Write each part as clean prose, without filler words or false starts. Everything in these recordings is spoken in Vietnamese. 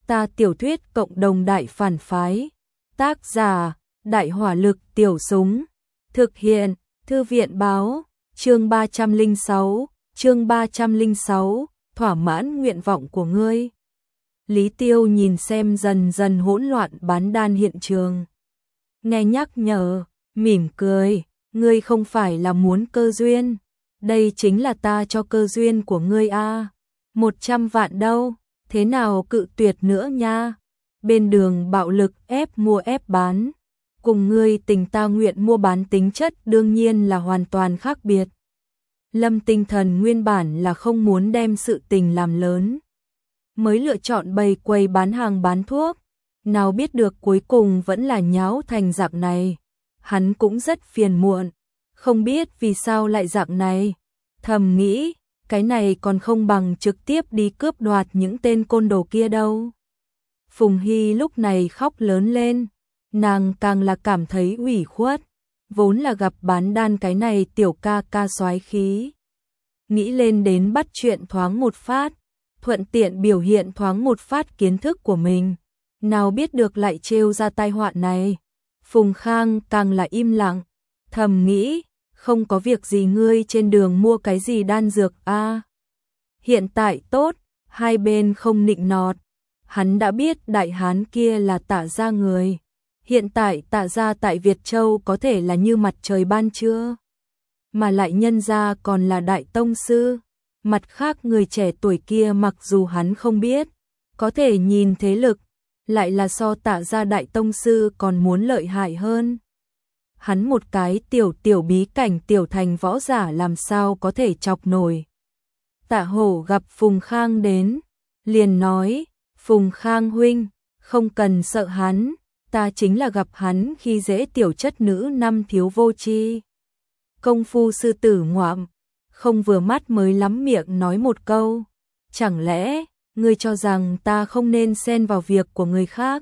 Ta tiểu thuyết cộng đồng đại phản phái. Tác giả, Đại hỏa lực tiểu súng. Thực hiện, Thư viện báo, chương 306, thỏa mãn nguyện vọng của ngươi. Lý Tiêu nhìn xem dần dần hỗn loạn bán đan hiện trường. Nghe nhắc nhở, mỉm cười, ngươi không phải là muốn cơ duyên. Đây chính là ta cho cơ duyên của ngươi a. 100 vạn đâu, thế nào cự tuyệt nữa nha. Bên đường bạo lực ép mua ép bán. Cùng ngươi tình ta nguyện mua bán tính chất đương nhiên là hoàn toàn khác biệt. Lâm Tinh Thần nguyên bản là không muốn đem sự tình làm lớn, mới lựa chọn bày quầy bán hàng bán thuốc, nào biết được cuối cùng vẫn là nháo thành dạng này. Hắn cũng rất phiền muộn, không biết vì sao lại dạng này. Thầm nghĩ, cái này còn không bằng trực tiếp đi cướp đoạt những tên côn đồ kia đâu. Phùng Hy lúc này khóc lớn lên, nàng càng là cảm thấy ủy khuất, vốn là gặp bán đan cái này tiểu ca ca soái khí. Nghĩ lên đến bắt chuyện thoáng một phát, thuận tiện biểu hiện thoáng một phát kiến thức của mình, nào biết được lại trêu ra tai họa này. Phùng Khang càng là im lặng, thầm nghĩ, không có việc gì ngươi trên đường mua cái gì đan dược a. Hiện tại tốt, hai bên không nịnh nọt, hắn đã biết đại hán kia là Tạ gia người. Hiện tại Tạ gia tại Việt Châu có thể là như mặt trời ban trưa, mà lại nhân gia còn là đại tông sư. Mặt khác người trẻ tuổi kia mặc dù hắn không biết, có thể nhìn thế lực, lại là so Tạ gia đại tông sư còn muốn lợi hại hơn. Hắn một cái tiểu bí cảnh tiểu thành võ giả làm sao có thể chọc nổi. Tạ Hổ gặp Phùng Khang đến, liền nói, Phùng Khang huynh, không cần sợ hắn, ta chính là gặp hắn khi dễ tiểu chất nữ năm thiếu vô tri. Công phu sư tử ngoạm, không vừa mắt mới lắm miệng nói một câu, chẳng lẽ ngươi cho rằng ta không nên xen vào việc của người khác?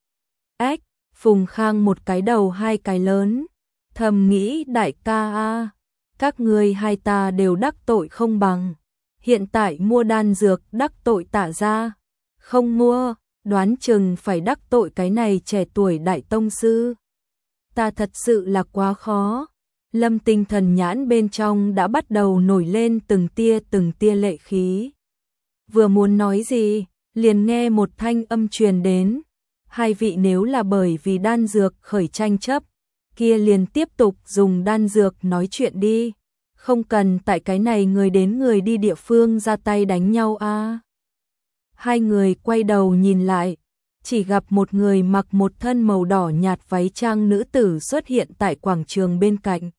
Ếch, Phùng Khang một cái đầu hai cái lớn, thầm nghĩ đại ca a, các ngươi hai ta đều đắc tội không bằng, hiện tại mua đan dược đắc tội Tạ gia, không mua, đoán chừng phải đắc tội cái này trẻ tuổi đại tông sư. Ta thật sự là quá khó. Lâm Tinh Thần nhãn bên trong đã bắt đầu nổi lên từng tia lệ khí. Vừa muốn nói gì, liền nghe một thanh âm truyền đến. Hai vị nếu là bởi vì đan dược khởi tranh chấp, kia liền tiếp tục dùng đan dược nói chuyện đi. Không cần tại cái này người đến người đi địa phương ra tay đánh nhau a. Hai người quay đầu nhìn lại, chỉ gặp một người mặc một thân màu đỏ nhạt váy trang nữ tử xuất hiện tại quảng trường bên cạnh.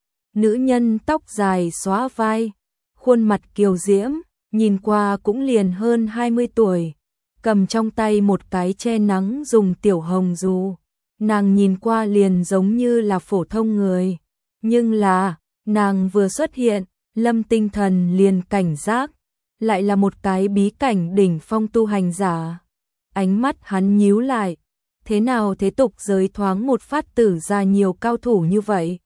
Nữ nhân tóc dài xóa vai, khuôn mặt kiều diễm, nhìn qua cũng liền hơn 20 tuổi, cầm trong tay một cái che nắng dùng tiểu hồng dù. Nàng nhìn qua liền giống như là phổ thông người, nhưng là, nàng vừa xuất hiện, Lâm Tinh Thần liền cảnh giác, lại là một cái bí cảnh đỉnh phong tu hành giả. Ánh mắt hắn nhíu lại, thế nào thế tục giới thoáng một phát tử ra nhiều cao thủ như vậy?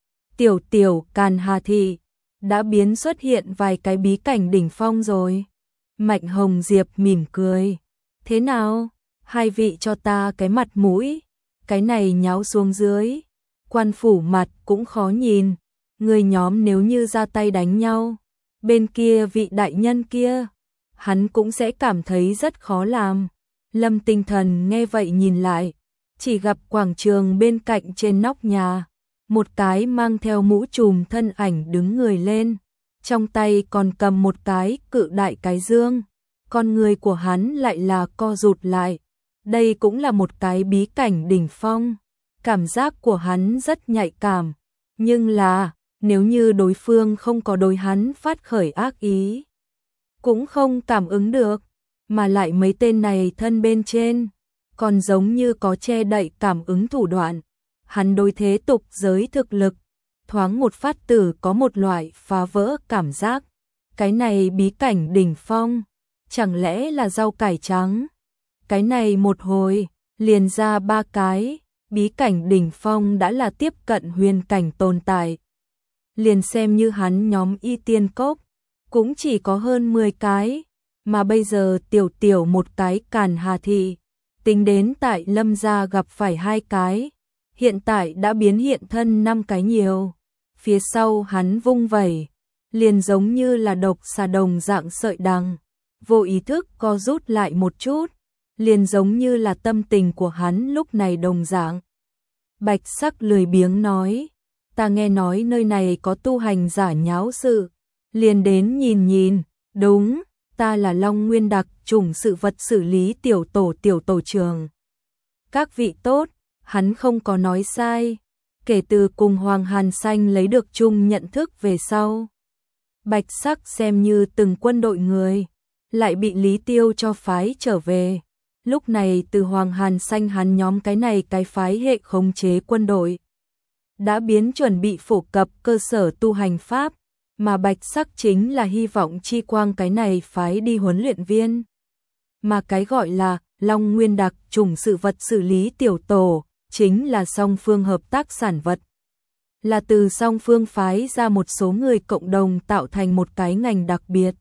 Tiểu Càn Hà Thị đã biến xuất hiện vài cái bí cảnh đỉnh phong rồi. Mạnh Hồng Diệp mỉm cười, thế nào, hai vị cho ta cái mặt mũi, cái này nháo xuống dưới, quan phủ mặt cũng khó nhìn, người nhóm nếu như ra tay đánh nhau, bên kia vị đại nhân kia, hắn cũng sẽ cảm thấy rất khó làm. Lâm Tinh Thần nghe vậy nhìn lại, chỉ gặp quảng trường bên cạnh trên nóc nhà, một cái mang theo mũ trùm thân ảnh đứng người lên, trong tay còn cầm một cái cự đại cái dương, con người của hắn lại là co rụt lại. Đây cũng là một cái bí cảnh đỉnh phong, cảm giác của hắn rất nhạy cảm, nhưng là, nếu như đối phương không có đối hắn phát khởi ác ý, cũng không cảm ứng được, mà lại mấy tên này thân bên trên, còn giống như có che đậy cảm ứng thủ đoạn. Hắn đối thế tục giới thực lực, thoáng một phát tử có một loại phá vỡ cảm giác. Cái này bí cảnh đỉnh phong, chẳng lẽ là rau cải trắng? Cái này một hồi, liền ra ba cái, bí cảnh đỉnh phong đã là tiếp cận huyền cảnh tồn tại. Liền xem như hắn nhóm y tiên cốc, cũng chỉ có hơn 10 cái, mà bây giờ tiểu tiểu một cái Càn Hà Thị, tính đến tại Lâm gia gặp phải 2 cái, hiện tại đã biến hiện thân 5 cái nhiều. Phía sau hắn vung vẩy, liền giống như là độc xà đồng dạng sợi đằng, vô ý thức co rút lại một chút, liền giống như là tâm tình của hắn lúc này đồng dạng. Bạch Sắc lười biếng nói, ta nghe nói nơi này có tu hành giả nháo sự, liền đến nhìn nhìn. Đúng, ta là Long Nguyên đặc chủng sự vật xử lý tiểu tổ trưởng. Các vị tốt, hắn không có nói sai. Kể từ cùng Hoàng Hàn Xanh lấy được chung nhận thức về sau, Bạch Sắc xem như từng quân đội người, lại bị Lý Tiêu cho phái trở về. Lúc này từ Hoàng Hàn Xanh hắn nhóm cái này cái phái hệ khống chế quân đội, đã biến chuẩn bị phổ cập cơ sở tu hành pháp, mà Bạch Sắc chính là hy vọng chi quang cái này phái đi huấn luyện viên. Mà cái gọi là Long Nguyên đặc chủng sự vật xử lý tiểu tổ, chính là song phương hợp tác sản vật. Là từ song phương phái ra một số người cộng đồng tạo thành một cái ngành đặc biệt.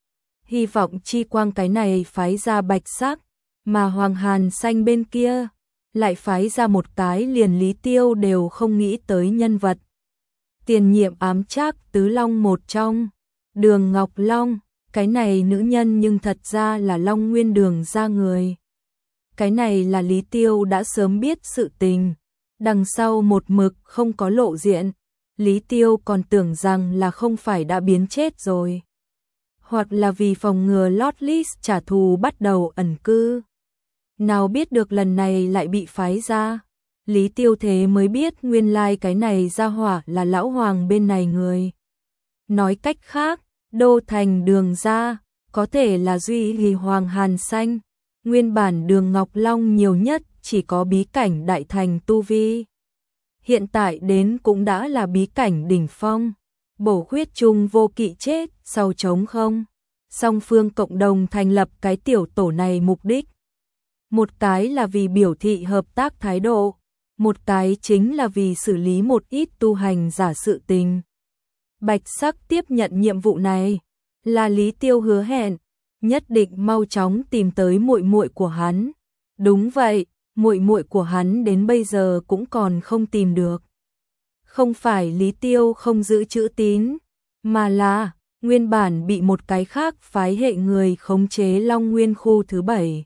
Hy vọng chi quang cái này phái ra Bạch Sắc, mà Hoàng Hàn Xanh bên kia lại phái ra một cái liền Lý Tiêu đều không nghĩ tới nhân vật. Tiền nhiệm ám trác tứ long một trong, Đường Ngọc Long, cái này nữ nhân nhưng thật ra là Long Nguyên Đường ra người. Cái này là Lý Tiêu đã sớm biết sự tình, đằng sau một mực không có lộ diện, Lý Tiêu còn tưởng rằng là không phải đã biến chết rồi. Hoặc là vì phòng ngừa Lotlis trả thù bắt đầu ẩn cư. Nào biết được lần này lại bị phái ra. Lý Tiêu thế mới biết nguyên lai cái này ra hỏa là lão Hoàng bên này người. Nói cách khác, Đô Thành Đường ra, có thể là duy trì Hoàng Hàn Xanh. Nguyên bản Đường Ngọc Long nhiều nhất chỉ có bí cảnh đại thành tu vi. Hiện tại đến cũng đã là bí cảnh đỉnh phong. Bổ khuyết chung vô kỵ chết, sau trống không. Song phương cộng đồng thành lập cái tiểu tổ này mục đích. Một cái là vì biểu thị hợp tác thái độ, một cái chính là vì xử lý một ít tu hành giả sự tình. Bạch Sắc tiếp nhận nhiệm vụ này, là Lý Tiêu hứa hẹn, nhất định mau chóng tìm tới muội muội của hắn. Đúng vậy, muội muội của hắn đến bây giờ cũng còn không tìm được. Không phải Lý Tiêu không giữ chữ tín, mà là nguyên bản bị một cái khác phái hệ người khống chế Long Nguyên khu thứ 7.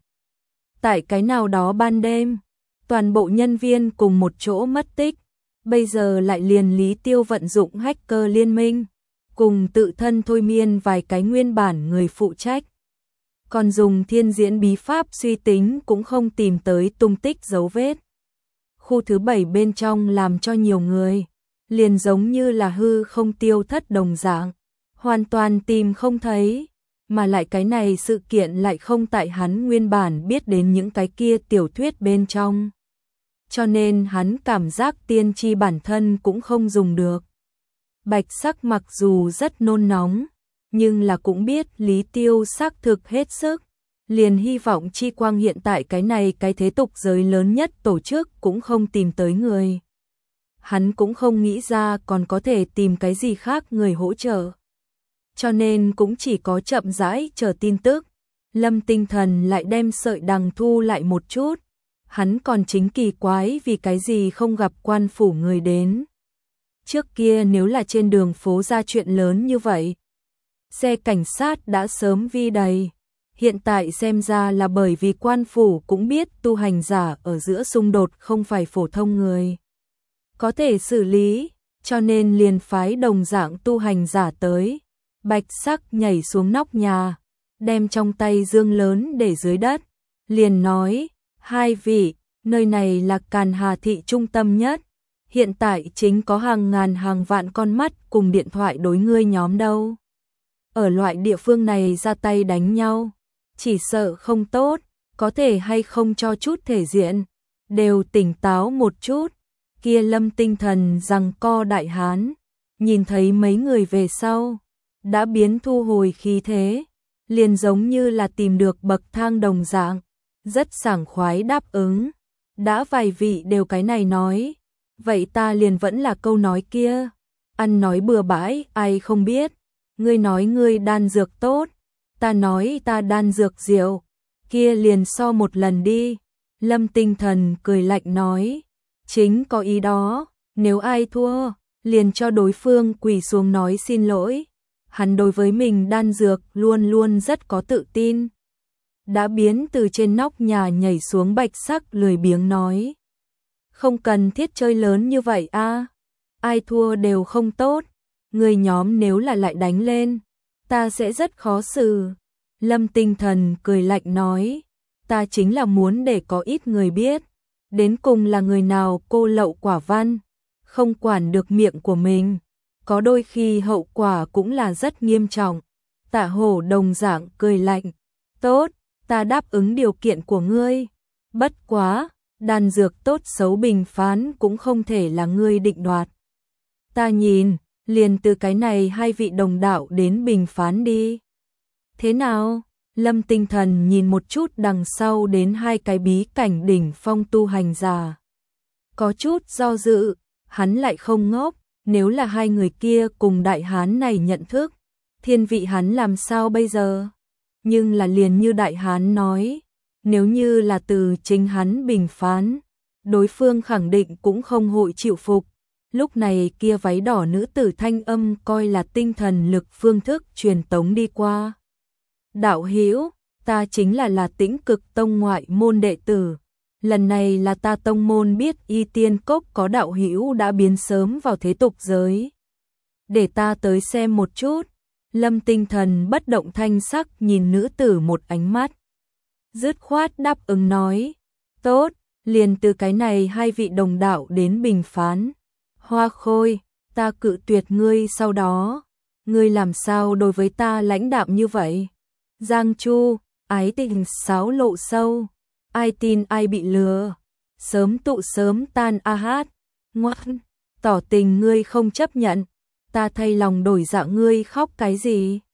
Tại cái nào đó ban đêm, toàn bộ nhân viên cùng một chỗ mất tích, bây giờ lại liền Lý Tiêu vận dụng hacker liên minh, cùng tự thân thôi miên vài cái nguyên bản người phụ trách. Còn dùng thiên diễn bí pháp suy tính cũng không tìm tới tung tích dấu vết. Khu thứ 7 bên trong làm cho nhiều người, liền giống như là hư không tiêu thất đồng dạng, hoàn toàn tìm không thấy. Mà lại cái này sự kiện lại không tại hắn nguyên bản biết đến những cái kia tiểu thuyết bên trong. Cho nên hắn cảm giác tiên tri bản thân cũng không dùng được. Bạch Sắc mặc dù rất nôn nóng, nhưng là cũng biết Lý Tiêu xác thực hết sức. Liền hy vọng chi quang hiện tại cái này cái thế tục giới lớn nhất tổ chức cũng không tìm tới người. Hắn cũng không nghĩ ra còn có thể tìm cái gì khác người hỗ trợ. Cho nên cũng chỉ có chậm rãi chờ tin tức. Lâm Tinh Thần lại đem sợi đằng thu lại một chút. Hắn còn chính kỳ quái vì cái gì không gặp quan phủ người đến. Trước kia nếu là trên đường phố ra chuyện lớn như vậy, xe cảnh sát đã sớm vi đầy. Hiện tại xem ra là bởi vì quan phủ cũng biết tu hành giả ở giữa xung đột không phải phổ thông người có thể xử lý, cho nên liền phái đồng dạng tu hành giả tới. Bạch Sắc nhảy xuống nóc nhà, đem trong tay dương lớn để dưới đất, liền nói, 2 vị, nơi này là Càn Hà Thị trung tâm nhất, hiện tại chính có hàng ngàn hàng vạn con mắt cùng điện thoại đối ngươi nhóm đâu. Ở loại địa phương này ra tay đánh nhau, chỉ sợ không tốt, có thể hay không cho chút thể diện, đều tỉnh táo một chút. Kia Lâm Tinh Thần giằng co đại hán, nhìn thấy mấy người về sau, đã biến thu hồi khí thế, liền giống như là tìm được bậc thang đồng dạng, rất sảng khoái đáp ứng. Đã vài vị đều cái này nói, vậy ta liền vẫn là câu nói kia, ăn nói bừa bãi ai không biết, ngươi nói ngươi đan dược tốt, ta nói ta đan dược rượu, kia liền so một lần đi. Lâm Tinh Thần cười lạnh nói, chính có ý đó, nếu ai thua, liền cho đối phương quỳ xuống nói xin lỗi. Hắn đối với mình đan dược luôn luôn rất có tự tin. Đã biến từ trên nóc nhà nhảy xuống bạch sắc lười biếng nói, không cần thiết chơi lớn như vậy a, ai thua đều không tốt, người nhóm nếu là lại đánh lên, ta sẽ rất khó xử. Lâm Tinh Thần cười lạnh nói, ta chính là muốn để có ít người biết, đến cùng là người nào cô lậu quả văn, không quản được miệng của mình, có đôi khi hậu quả cũng là rất nghiêm trọng. Tạ Hổ đồng dạng cười lạnh, tốt, ta đáp ứng điều kiện của ngươi, bất quá, đan dược tốt xấu bình phán cũng không thể là ngươi định đoạt. Ta nhìn, liền từ cái này hai vị đồng đạo đến bình phán đi. Thế nào? Lâm Tinh Thần nhìn một chút đằng sau đến hai cái bí cảnh đỉnh phong tu hành giả. Có chút do dự, hắn lại không ngốc, nếu là hai người kia cùng đại hán này nhận thức, thiên vị hắn làm sao bây giờ? Nhưng là liền như đại hán nói, nếu như là từ chính hắn bình phán, đối phương khẳng định cũng không hội chịu phục. Lúc này kia váy đỏ nữ tử thanh âm coi là tinh thần lực phương thức truyền tống đi qua. Đạo hữu, ta chính là Tĩnh Cực Tông ngoại môn đệ tử. Lần này là ta tông môn biết Y Tiên Cốc có đạo hữu đã biến sớm vào thế tục giới. Để ta tới xem một chút. Lâm Tinh Thần bất động thanh sắc nhìn nữ tử một ánh mắt. Dứt khoát đáp ứng nói, tốt, liền từ cái này hai vị đồng đạo đến bình phán. Hoa Khôi, ta cự tuyệt ngươi sau đó, ngươi làm sao đối với ta lãnh đạm như vậy? Giang Chu, ái tình sáo lộ sâu, ai tin ai bị lừa, sớm tụ sớm tan a hát, ngoan, tỏ tình ngươi không chấp nhận, ta thay lòng đổi dạ ngươi khóc cái gì?